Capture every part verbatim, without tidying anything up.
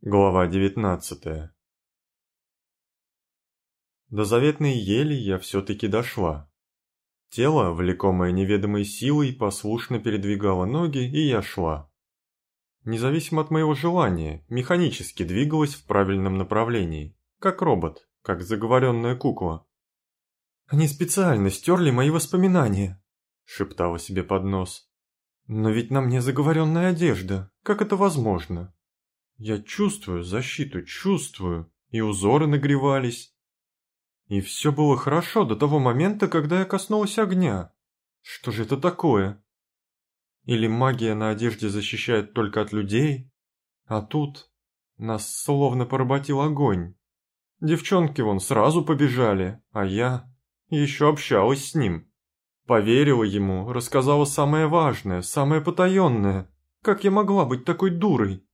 Глава девятнадцатая. До заветной ели я все-таки дошла. Тело, влекомое неведомой силой, послушно передвигало ноги, и я шла. Независимо от моего желания, механически двигалась в правильном направлении, как робот, как заговоренная кукла. «Они специально стерли мои воспоминания», — шептала себе под нос. «Но ведь на мне заговоренная одежда, как это возможно?» Я чувствую защиту, чувствую, и узоры нагревались. И все было хорошо до того момента, когда я коснулась огня. Что же это такое? Или магия на одежде защищает только от людей? А тут нас словно поработил огонь. Девчонки вон сразу побежали, а я еще общалась с ним. Поверила ему, рассказала самое важное, самое потаенное. Как я могла быть такой дурой?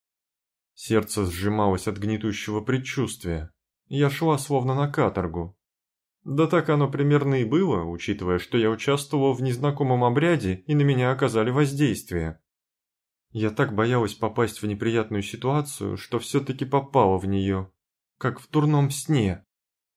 Сердце сжималось от гнетущего предчувствия. Я шла словно на каторгу. Да так оно примерно и было, учитывая, что я участвовала в незнакомом обряде и на меня оказали воздействие. Я так боялась попасть в неприятную ситуацию, что все-таки попала в нее, как в дурном сне.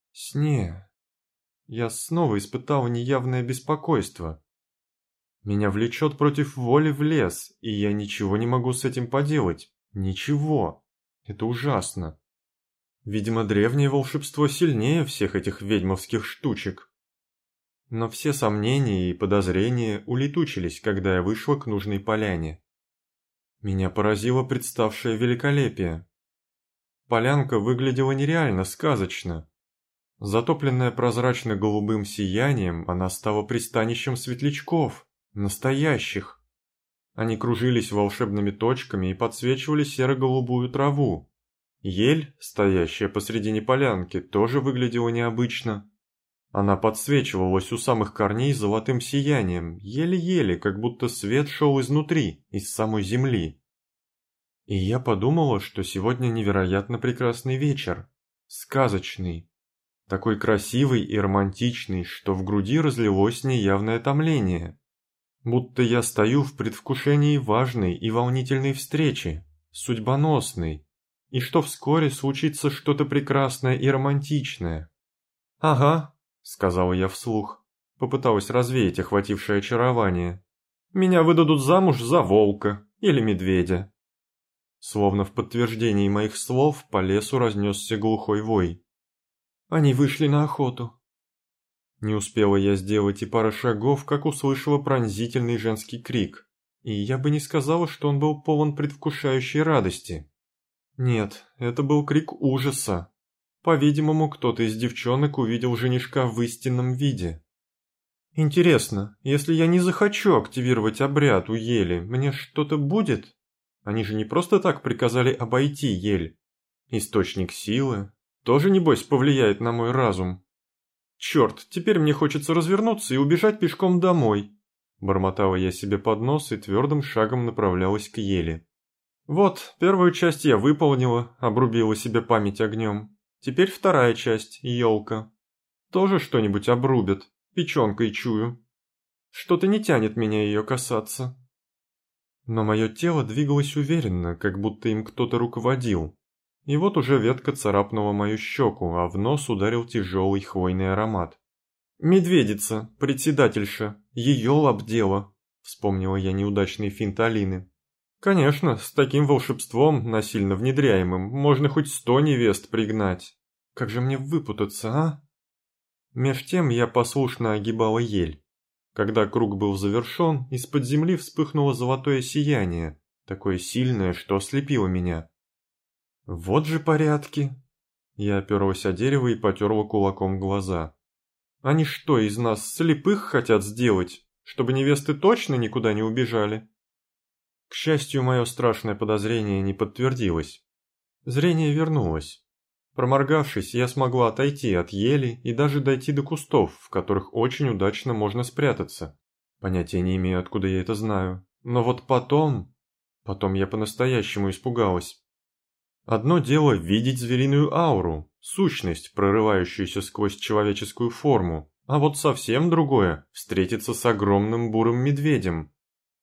Сне. Я снова испытала неявное беспокойство. Меня влечет против воли в лес, и я ничего не могу с этим поделать. Ничего. Это ужасно. Видимо, древнее волшебство сильнее всех этих ведьмовских штучек. Но все сомнения и подозрения улетучились, когда я вышла к нужной поляне. Меня поразило представшее великолепие. Полянка выглядела нереально сказочно. Затопленная прозрачно-голубым сиянием, она стала пристанищем светлячков, настоящих. Они кружились волшебными точками и подсвечивали серо-голубую траву. Ель, стоящая посредине полянки, тоже выглядела необычно. Она подсвечивалась у самых корней золотым сиянием, еле-еле, как будто свет шел изнутри, из самой земли. И я подумала, что сегодня невероятно прекрасный вечер. Сказочный. Такой красивый и романтичный, что в груди разлилось неявное томление. Будто я стою в предвкушении важной и волнительной встречи, судьбоносной, и что вскоре случится что-то прекрасное и романтичное. «Ага», — сказала я вслух, попыталась развеять охватившее очарование. «Меня выдадут замуж за волка или медведя». Словно в подтверждении моих слов по лесу разнесся глухой вой. «Они вышли на охоту». Не успела я сделать и пары шагов, как услышала пронзительный женский крик, и я бы не сказала, что он был полон предвкушающей радости. Нет, это был крик ужаса. По-видимому, кто-то из девчонок увидел женишка в истинном виде. Интересно, если я не захочу активировать обряд у ели, мне что-то будет? Они же не просто так приказали обойти ель. Источник силы тоже, небось, повлияет на мой разум. «Черт, теперь мне хочется развернуться и убежать пешком домой», – бормотала я себе под нос и твердым шагом направлялась к ели. «Вот, первую часть я выполнила, обрубила себе память огнем. Теперь вторая часть, елка. Тоже что-нибудь обрубят, печенкой чую. Что-то не тянет меня ее касаться». Но мое тело двигалось уверенно, как будто им кто-то руководил. И вот уже ветка царапнула мою щеку, а в нос ударил тяжелый хвойный аромат. «Медведица, председательша, ее лап дело», — вспомнила я неудачный финт Алины. «Конечно, с таким волшебством, насильно внедряемым, можно хоть сто невест пригнать. Как же мне выпутаться, а?» Меж тем я послушно огибала ель. Когда круг был завершен, из-под земли вспыхнуло золотое сияние, такое сильное, что ослепило меня. «Вот же порядки!» Я оперлась о дерево и потерла кулаком глаза. «Они что, из нас слепых хотят сделать, чтобы невесты точно никуда не убежали?» К счастью, мое страшное подозрение не подтвердилось. Зрение вернулось. Проморгавшись, я смогла отойти от ели и даже дойти до кустов, в которых очень удачно можно спрятаться. Понятия не имею, откуда я это знаю. Но вот потом... Потом я по-настоящему испугалась. Одно дело видеть звериную ауру, сущность, прорывающуюся сквозь человеческую форму, а вот совсем другое – встретиться с огромным бурым медведем.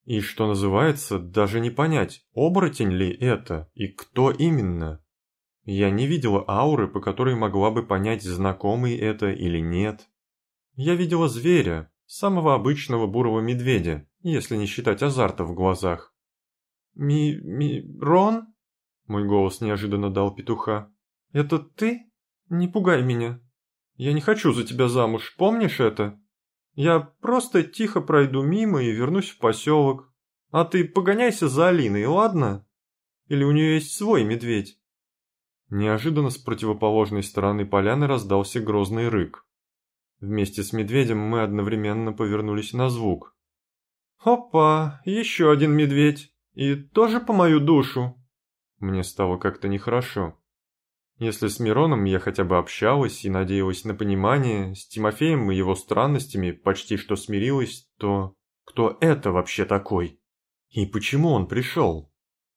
И что называется, даже не понять, оборотень ли это и кто именно. Я не видела ауры, по которой могла бы понять, знакомый это или нет. Я видела зверя, самого обычного бурого медведя, если не считать азарта в глазах. «Ми... ми... Рон?» Мой голос неожиданно дал петуха. «Это ты? Не пугай меня. Я не хочу за тебя замуж, помнишь это? Я просто тихо пройду мимо и вернусь в поселок. А ты погоняйся за Алиной, ладно? Или у нее есть свой медведь?» Неожиданно с противоположной стороны поляны раздался грозный рык. Вместе с медведем мы одновременно повернулись на звук. «Опа, еще один медведь. И тоже по мою душу». Мне стало как-то нехорошо. Если с Мироном я хотя бы общалась и надеялась на понимание, с Тимофеем и его странностями почти что смирилась, то кто это вообще такой? И почему он пришел?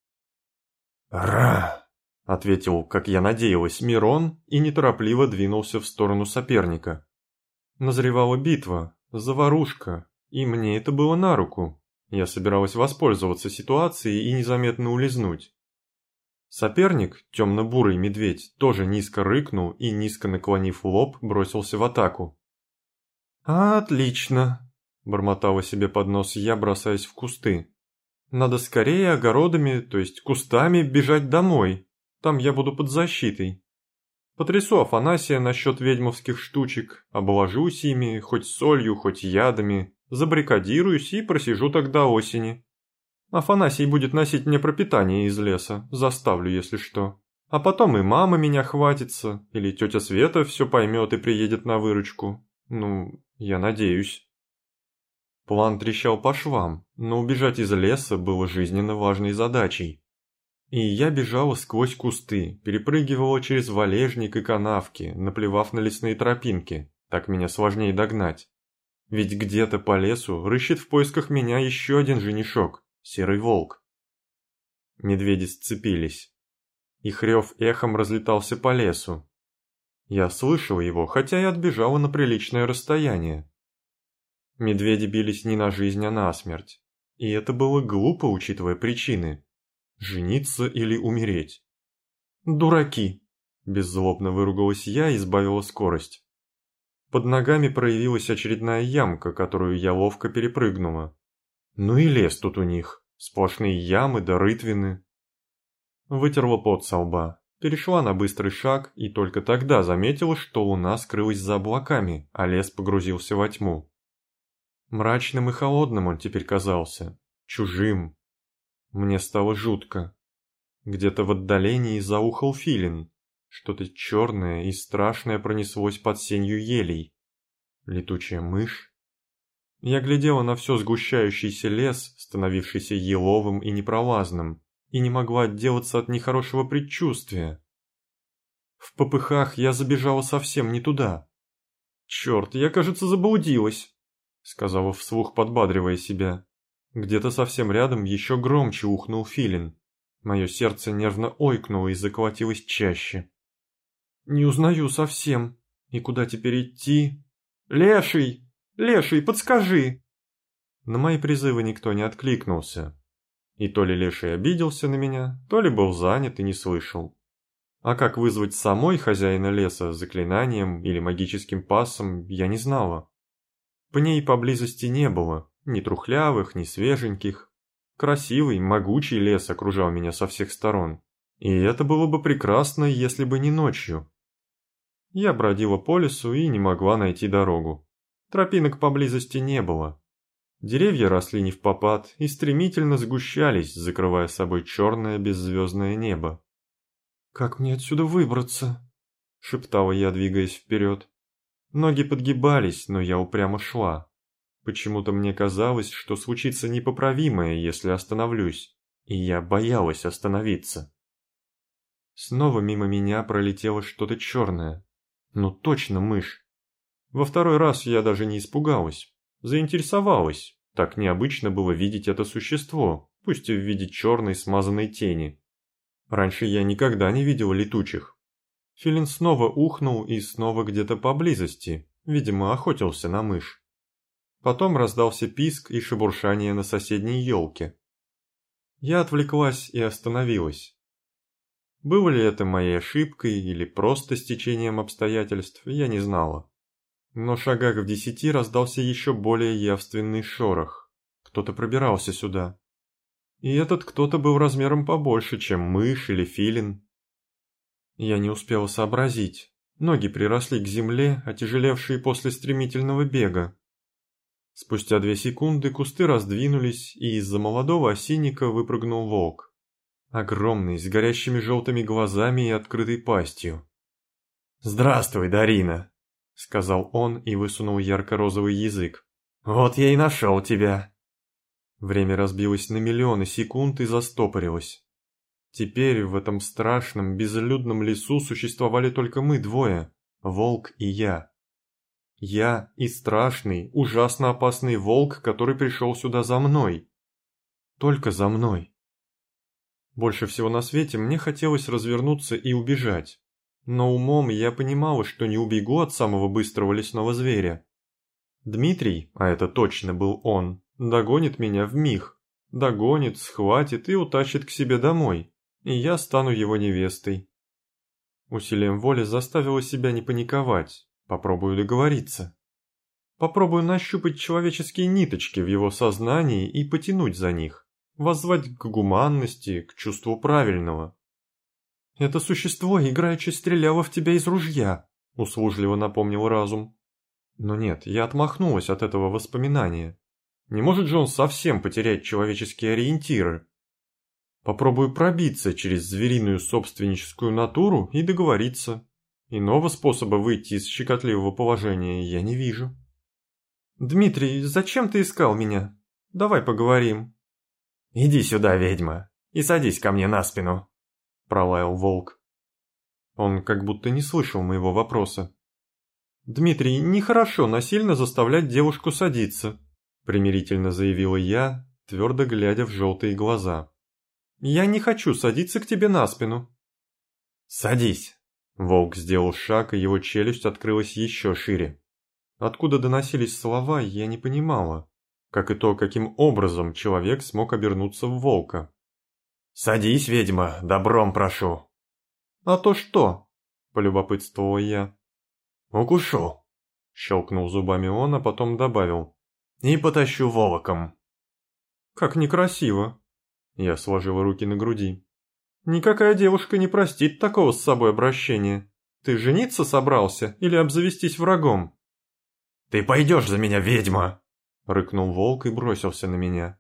«Ра!» — ответил, как я надеялась, Мирон и неторопливо двинулся в сторону соперника. Назревала битва, заварушка, и мне это было на руку. Я собиралась воспользоваться ситуацией и незаметно улизнуть. Соперник, темно-бурый медведь, тоже низко рыкнул и, низко наклонив лоб, бросился в атаку. «Отлично!» – бормотала себе под нос я, бросаясь в кусты. «Надо скорее огородами, то есть кустами, бежать домой. Там я буду под защитой. Потрясу Афанасия насчет ведьмовских штучек, обложусь ими, хоть солью, хоть ядами, забаррикадируюсь и просижу так до осени. Афанасий будет носить мне пропитание из леса, заставлю, если что. А потом и мама меня хватится, или тетя Света все поймет и приедет на выручку. Ну, я надеюсь». План трещал по швам, но убежать из леса было жизненно важной задачей. И я бежала сквозь кусты, перепрыгивала через валежник и канавки, наплевав на лесные тропинки, так меня сложнее догнать. Ведь где-то по лесу рыщет в поисках меня еще один женишок, серый волк. Медведи сцепились. Их рев эхом разлетался по лесу. Я слышала его, хотя и отбежала на приличное расстояние. Медведи бились не на жизнь, а на смерть. И это было глупо, учитывая причины. Жениться или умереть? «Дураки!» – беззлобно выругалась я и сбавила скорость. Под ногами проявилась очередная ямка, которую я ловко перепрыгнула. Ну и лес тут у них, сплошные ямы да рытвины. Вытерла пот со лба, перешла на быстрый шаг и только тогда заметила, что луна скрылась за облаками, а лес погрузился во тьму. Мрачным и холодным он теперь казался, чужим. Мне стало жутко. Где-то в отдалении заухал филин. Что-то черное и страшное пронеслось под сенью елей. Летучая мышь. Я глядела на все сгущающийся лес, становившийся еловым и непролазным, и не могла отделаться от нехорошего предчувствия. В попыхах я забежала совсем не туда. «Черт, я, кажется, заблудилась», — сказала вслух, подбадривая себя. Где-то совсем рядом еще громче ухнул филин. Мое сердце нервно ойкнуло и заколотилось чаще. «Не узнаю совсем. И куда теперь идти?» «Леший! Леший, подскажи!» На мои призывы никто не откликнулся. И то ли Леший обиделся на меня, то ли был занят и не слышал. А как вызвать самой хозяина леса заклинанием или магическим пассом, я не знала. Пней поблизости не было. Ни трухлявых, ни свеженьких. Красивый, могучий лес окружал меня со всех сторон. И это было бы прекрасно, если бы не ночью. Я бродила по лесу и не могла найти дорогу. Тропинок поблизости не было. Деревья росли невпопад и стремительно сгущались, закрывая собой черное беззвездное небо. «Как мне отсюда выбраться?» — шептала я, двигаясь вперед. Ноги подгибались, но я упрямо шла. Почему-то мне казалось, что случится непоправимое, если остановлюсь, и я боялась остановиться. Снова мимо меня пролетело что-то черное. Ну точно мышь. Во второй раз я даже не испугалась, заинтересовалась. Так необычно было видеть это существо, пусть и в виде черной смазанной тени. Раньше я никогда не видела летучих. Филин снова ухнул и снова где-то поблизости, видимо, охотился на мышь. Потом раздался писк и шебуршание на соседней елке. Я отвлеклась и остановилась. Было ли это моей ошибкой или просто стечением обстоятельств, я не знала. Но в шагах в десяти раздался еще более явственный шорох. Кто-то пробирался сюда. И этот кто-то был размером побольше, чем мышь или филин. Я не успела сообразить. Ноги приросли к земле, отяжелевшие после стремительного бега. Спустя две секунды кусты раздвинулись, и из-за молодого осинника выпрыгнул волк. Огромный, с горящими желтыми глазами и открытой пастью. «Здравствуй, Дарина!» — сказал он и высунул ярко-розовый язык. «Вот я и нашел тебя!» Время разбилось на миллионы секунд и застопорилось. Теперь в этом страшном, безлюдном лесу существовали только мы двое, волк и я. Я и страшный, ужасно опасный волк, который пришел сюда за мной. Только за мной. Больше всего на свете мне хотелось развернуться и убежать. Но умом я понимала, что не убегу от самого быстрого лесного зверя. Дмитрий, а это точно был он, догонит меня вмиг. Догонит, схватит и утащит к себе домой. И я стану его невестой. Усилием воли заставила себя не паниковать. Попробую договориться. Попробую нащупать человеческие ниточки в его сознании и потянуть за них. Воззвать к гуманности, к чувству правильного. «Это существо играючи стреляло в тебя из ружья», — услужливо напомнил разум. Но нет, я отмахнулась от этого воспоминания. Не может же он совсем потерять человеческие ориентиры. Попробую пробиться через звериную собственническую натуру и договориться. Иного способа выйти из щекотливого положения я не вижу. «Дмитрий, зачем ты искал меня? Давай поговорим». «Иди сюда, ведьма, и садись ко мне на спину», — пролаял волк. Он как будто не слышал моего вопроса. «Дмитрий, нехорошо насильно заставлять девушку садиться», — примирительно заявила я, твердо глядя в желтые глаза. «Я не хочу садиться к тебе на спину». «Садись». Волк сделал шаг, и его челюсть открылась еще шире. Откуда доносились слова, я не понимала, как и то, каким образом человек смог обернуться в волка. «Садись, ведьма, добром прошу». «А то что?» – полюбопытствовала я. «Укушу», – щелкнул зубами он, а потом добавил. «И потащу волоком». «Как некрасиво», – я сложила руки на груди. «Никакая девушка не простит такого с собой обращения. Ты жениться собрался или обзавестись врагом?» «Ты пойдешь за меня, ведьма!» — рыкнул волк и бросился на меня.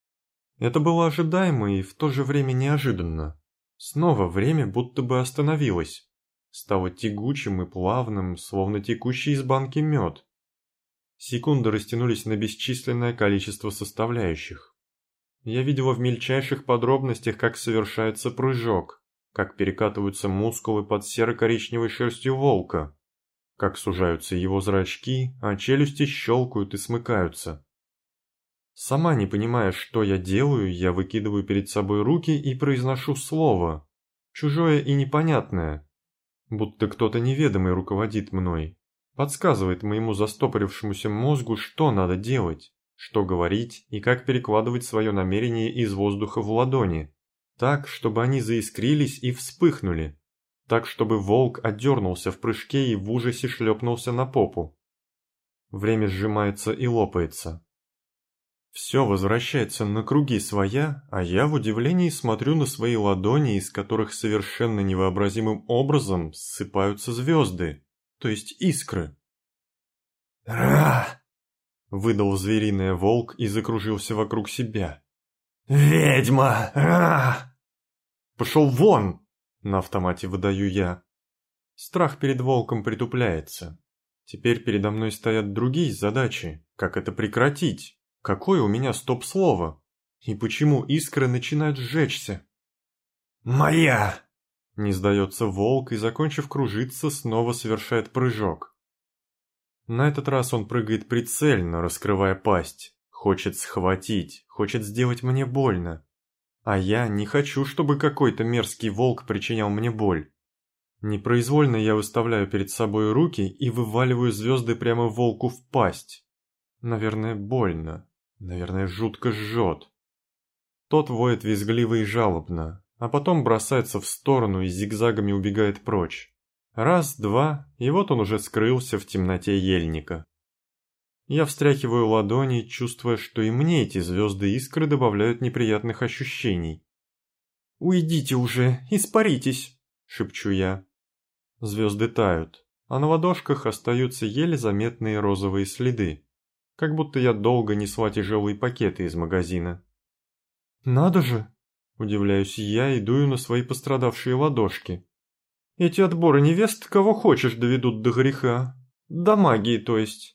Это было ожидаемо и в то же время неожиданно. Снова время будто бы остановилось. Стало тягучим и плавным, словно текущий из банки мед. Секунды растянулись на бесчисленное количество составляющих. Я видела в мельчайших подробностях, как совершается прыжок, как перекатываются мускулы под серо-коричневой шерстью волка, как сужаются его зрачки, а челюсти щелкают и смыкаются. Сама не понимая, что я делаю, я выкидываю перед собой руки и произношу слово, чужое и непонятное, будто кто-то неведомый руководит мной, подсказывает моему застопорившемуся мозгу, что надо делать. Что говорить и как перекладывать свое намерение из воздуха в ладони, так, чтобы они заискрились и вспыхнули, так, чтобы волк отдернулся в прыжке и в ужасе шлепнулся на попу. Время сжимается и лопается. Все возвращается на круги своя, а я в удивлении смотрю на свои ладони, из которых совершенно невообразимым образом ссыпаются звезды, то есть искры. «Ра!» — выдал звериный волк и закружился вокруг себя. «Ведьма! Ра!» «Пошел вон!» — на автомате выдаю я. Страх перед волком притупляется. Теперь передо мной стоят другие задачи. Как это прекратить? Какое у меня стоп-слово? И почему искры начинают сжечься? «Моя!» — не сдается волк и, закончив кружиться, снова совершает прыжок. На этот раз он прыгает прицельно, раскрывая пасть. Хочет схватить, хочет сделать мне больно. А я не хочу, чтобы какой-то мерзкий волк причинял мне боль. Непроизвольно я выставляю перед собой руки и вываливаю звезды прямо волку в пасть. Наверное, больно. Наверное, жутко жжет. Тот воет визгливо и жалобно, а потом бросается в сторону и зигзагами убегает прочь. Раз, два, и вот он уже скрылся в темноте ельника. Я встряхиваю ладони, чувствуя, что и мне эти звезды искры добавляют неприятных ощущений. «Уйдите уже, испаритесь!» — шепчу я. Звезды тают, а на ладошках остаются еле заметные розовые следы, как будто я долго несла тяжелые пакеты из магазина. «Надо же!» — удивляюсь я и дую на свои пострадавшие ладошки. «Эти отборы невест кого хочешь доведут до греха. До магии, то есть.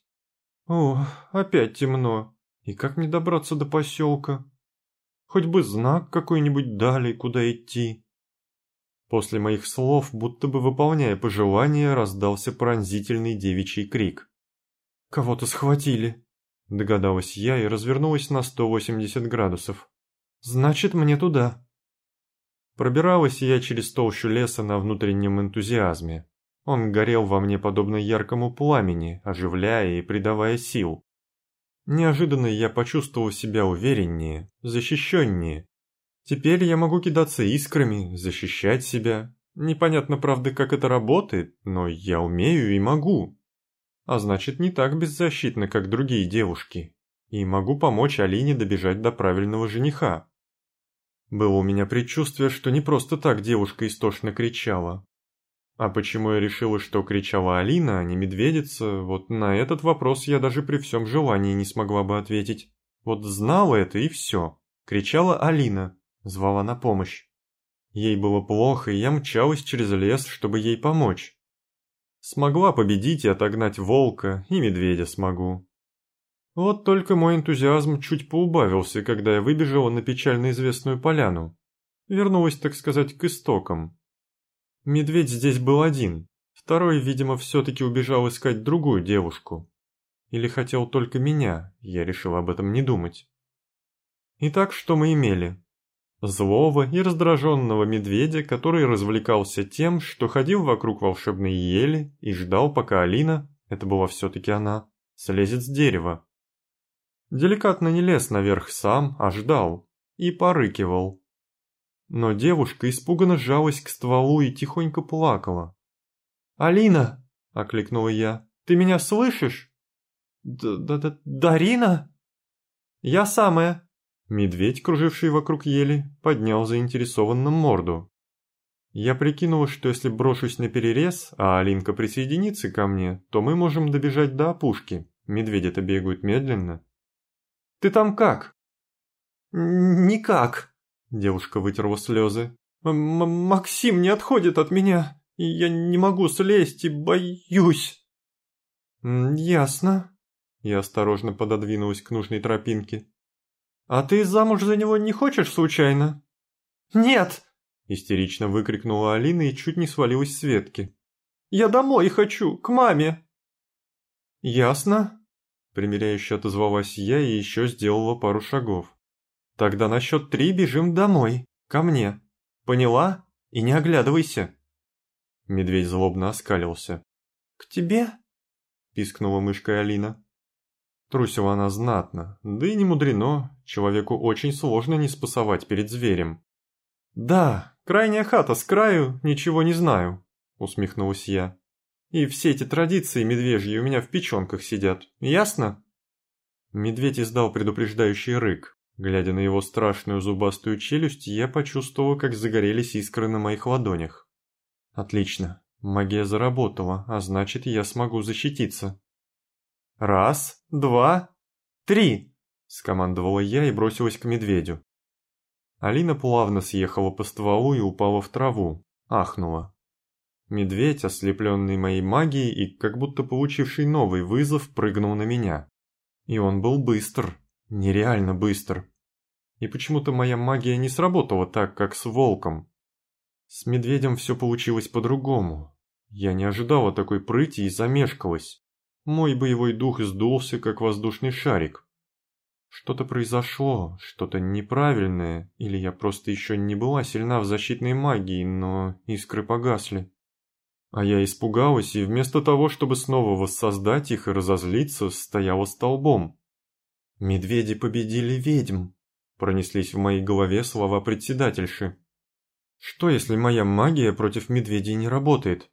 О, опять темно. И как мне добраться до поселка? Хоть бы знак какой-нибудь дали, куда идти». После моих слов, будто бы выполняя пожелание, раздался пронзительный девичий крик. «Кого-то схватили», — догадалась я и развернулась на сто восемьдесят градусов. «Значит, мне туда». Пробиралась я через толщу леса на внутреннем энтузиазме. Он горел во мне подобно яркому пламени, оживляя и придавая сил. Неожиданно я почувствовал себя увереннее, защищеннее. Теперь я могу кидаться искрами, защищать себя. Непонятно, правда, как это работает, но я умею и могу. А значит, не так беззащитно, как другие девушки. И могу помочь Алине добежать до правильного жениха. Было у меня предчувствие, что не просто так девушка истошно кричала. А почему я решила, что кричала Алина, а не медведица, вот на этот вопрос я даже при всем желании не смогла бы ответить. Вот знала это и все. Кричала Алина, звала на помощь. Ей было плохо, и я мчалась через лес, чтобы ей помочь. Смогла победить и отогнать волка, и медведя смогу. Вот только мой энтузиазм чуть поубавился, когда я выбежала на печально известную поляну. Вернулась, так сказать, к истокам. Медведь здесь был один, второй, видимо, все-таки убежал искать другую девушку. Или хотел только меня, я решила об этом не думать. Итак, что мы имели? Злого и раздраженного медведя, который развлекался тем, что ходил вокруг волшебной ели и ждал, пока Алина, это была все-таки она, слезет с дерева. Деликатно не лез наверх сам, а ждал. И порыкивал. Но девушка испуганно сжалась к стволу и тихонько плакала. «Алина!» — окликнула я. «Ты меня слышишь?» «Да-да-да... Дарина?» «Я самая!» Медведь, круживший вокруг ели, поднял заинтересованно морду. Я прикинула, что если брошусь на перерез, а Алинка присоединится ко мне, то мы можем добежать до опушки. Медведи-то бегают медленно. «Ты там как?» «Никак», — девушка вытерла слезы. М «Максим не отходит от меня, и я не могу слезть и боюсь». «Ясно». Я осторожно пододвинулась к нужной тропинке. «А ты замуж за него не хочешь случайно?» «Нет!» — истерично выкрикнула Алина и чуть не свалилась с ветки. «Я домой хочу, к маме!» «Ясно», — примиряюще отозвалась я и еще сделала пару шагов. «Тогда на счет три бежим домой, ко мне. Поняла? И не оглядывайся!» Медведь злобно оскалился. «К тебе?» — пискнула мышкой Алина. Трусила она знатно, да и не мудрено, человеку очень сложно не спасовать перед зверем. «Да, крайняя хата с краю, ничего не знаю», — усмехнулась я. «И все эти традиции медвежьи у меня в печенках сидят, ясно?» Медведь издал предупреждающий рык. Глядя на его страшную зубастую челюсть, я почувствовал, как загорелись искры на моих ладонях. «Отлично, магия заработала, а значит, я смогу защититься». «Раз, два, три!» — скомандовала я и бросилась к медведю. Алина плавно съехала по стволу и упала в траву, ахнула. Медведь, ослепленный моей магией и как будто получивший новый вызов, прыгнул на меня. И он был быстр, нереально быстр. И почему-то моя магия не сработала так, как с волком. С медведем все получилось по-другому. Я не ожидала такой прыти и замешкалась. Мой боевой дух сдулся, как воздушный шарик. Что-то произошло, что-то неправильное, или я просто еще не была сильна в защитной магии, но искры погасли. А я испугалась и вместо того, чтобы снова воссоздать их и разозлиться, стояла столбом. «Медведи победили ведьм», – пронеслись в моей голове слова председательши. «Что, если моя магия против медведей не работает?»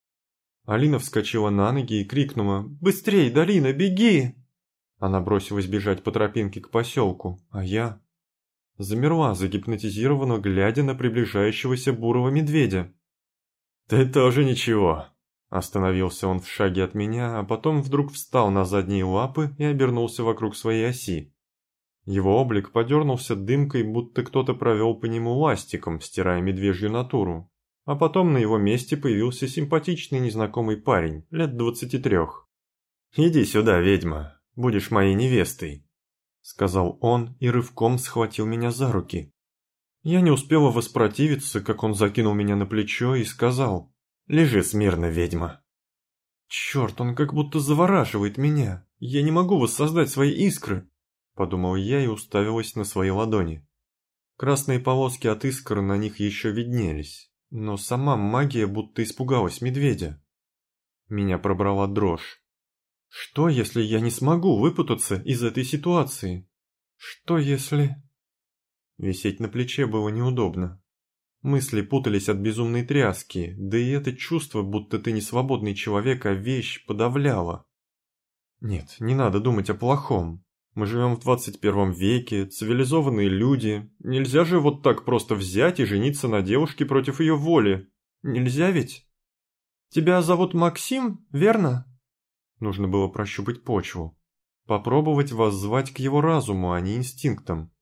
Алина вскочила на ноги и крикнула: «Быстрей, Дарина, беги!» Она бросилась бежать по тропинке к поселку, а я замерла, загипнотизированно глядя на приближающегося бурого медведя. «Ты тоже ничего!» Остановился он в шаге от меня, а потом вдруг встал на задние лапы и обернулся вокруг своей оси. Его облик подернулся дымкой, будто кто-то провел по нему ластиком, стирая медвежью натуру. А потом на его месте появился симпатичный незнакомый парень, лет двадцати трех. «Иди сюда, ведьма, будешь моей невестой», — сказал он и рывком схватил меня за руки. Я не успела воспротивиться, как он закинул меня на плечо и сказал: «Лежи смирно, ведьма». «Черт, он как будто завораживает меня, я не могу воссоздать свои искры», — подумал я и уставилась на свои ладони. Красные полоски от искр на них еще виднелись, но сама магия будто испугалась медведя. Меня пробрала дрожь. Что, если я не смогу выпутаться из этой ситуации? Что, если... Висеть на плече было неудобно. Мысли путались от безумной тряски, да и это чувство, будто ты не свободный человек, а вещь, подавляло. Нет, не надо думать о плохом. Мы живем в двадцать первом веке, цивилизованные люди. Нельзя же вот так просто взять и жениться на девушке против ее воли. Нельзя ведь? Тебя зовут Максим, верно? Нужно было прощупать почву. Попробовать воззвать к его разуму, а не инстинктам.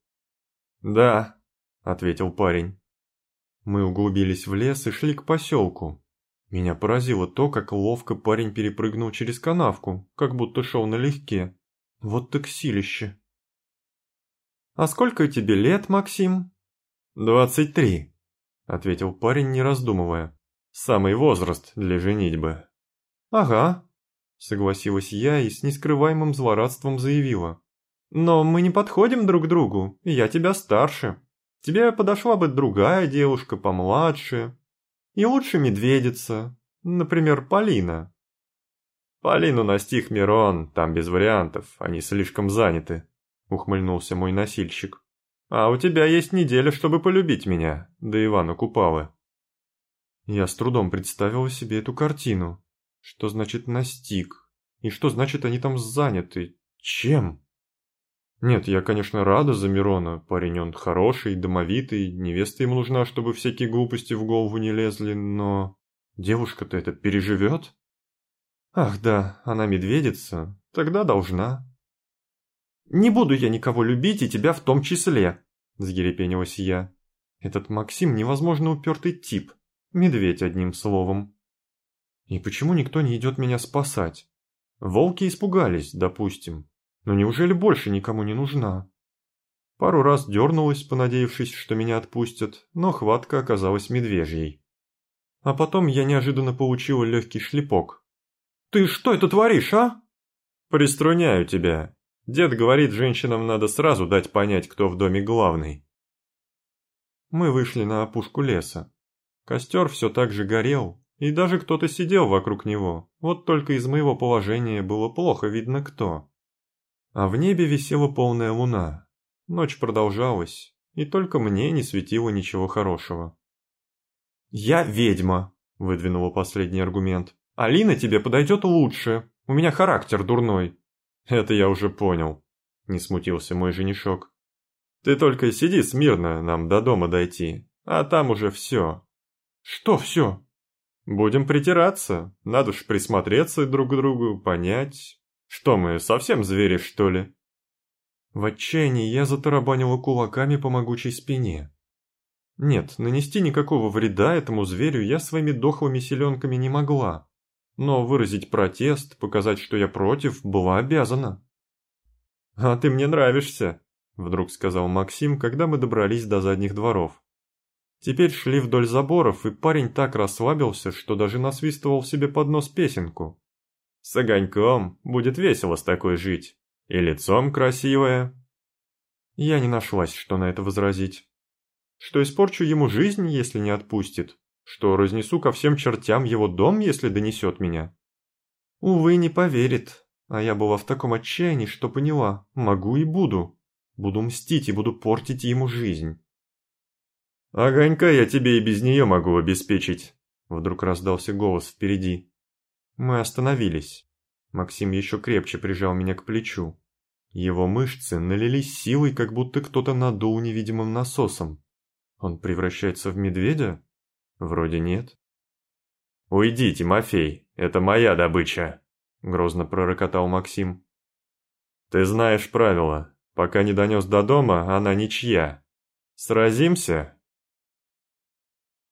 «Да», — ответил парень. Мы углубились в лес и шли к поселку. Меня поразило то, как ловко парень перепрыгнул через канавку, как будто шел налегке. Вот так силище. «А сколько тебе лет, Максим?» «Двадцать три», — ответил парень, не раздумывая. «Самый возраст для женитьбы». «Ага», — согласилась я и с нескрываемым злорадством заявила. «Но мы не подходим друг к другу, я тебя старше. Тебе подошла бы другая девушка помладше. И лучше медведица, например, Полина». «Полину настиг Мирон, там без вариантов, они слишком заняты», — ухмыльнулся мой носильщик. «А у тебя есть неделя, чтобы полюбить меня, до Ивана Купалы». Я с трудом представила себе эту картину. Что значит «настиг»? И что значит они там заняты? Чем? Нет, я, конечно, рада за Мирона, парень он хороший, домовитый, невеста ему нужна, чтобы всякие глупости в голову не лезли, но... Девушка-то это переживет? Ах да, она медведица, тогда должна. «Не буду я никого любить, и тебя в том числе», — взъерепенилась я. Этот Максим невозможно упертый тип, медведь одним словом. И почему никто не идет меня спасать? Волки испугались, допустим, но неужели больше никому не нужна? Пару раз дернулась, понадеявшись, что меня отпустят, но хватка оказалась медвежьей. А потом я неожиданно получила легкий шлепок. «Ты что это творишь, а?» «Приструняю тебя. Дед говорит, женщинам надо сразу дать понять, кто в доме главный». Мы вышли на опушку леса. Костер все так же горел, и даже кто-то сидел вокруг него, вот только из моего положения было плохо видно кто. А в небе висела полная луна. Ночь продолжалась, и только мне не светило ничего хорошего. «Я ведьма», — выдвинула последний аргумент. «Алина тебе подойдет лучше, у меня характер дурной». «Это я уже понял», — не смутился мой женишок. «Ты только сиди смирно, нам до дома дойти, а там уже все». «Что все?» «Будем притираться, надо ж присмотреться друг к другу, понять. Что мы, совсем звери, что ли?» В отчаянии я затарабанила кулаками по могучей спине. Нет, нанести никакого вреда этому зверю я своими дохлыми селенками не могла. Но выразить протест, показать, что я против, была обязана. «А ты мне нравишься», — вдруг сказал Максим, когда мы добрались до задних дворов. Теперь шли вдоль заборов, и парень так расслабился, что даже насвистывал себе под нос песенку. «С огоньком будет весело с такой жить, и лицом красивое». Я не нашлась, что на это возразить. Что испорчу ему жизнь, если не отпустит? Что разнесу ко всем чертям его дом, если донесет меня? Увы, не поверит. А я была в таком отчаянии, что поняла, могу и буду. Буду мстить и буду портить ему жизнь. «Огонька я тебе и без нее могу обеспечить», — вдруг раздался голос впереди. Мы остановились. Максим еще крепче прижал меня к плечу. Его мышцы налились силой, как будто кто-то надул невидимым насосом. Он превращается в медведя? Вроде нет. «Уйди, Тимофей, это моя добыча», — грозно пророкотал Максим. «Ты знаешь правила. Пока не донес до дома, она ничья. Сразимся,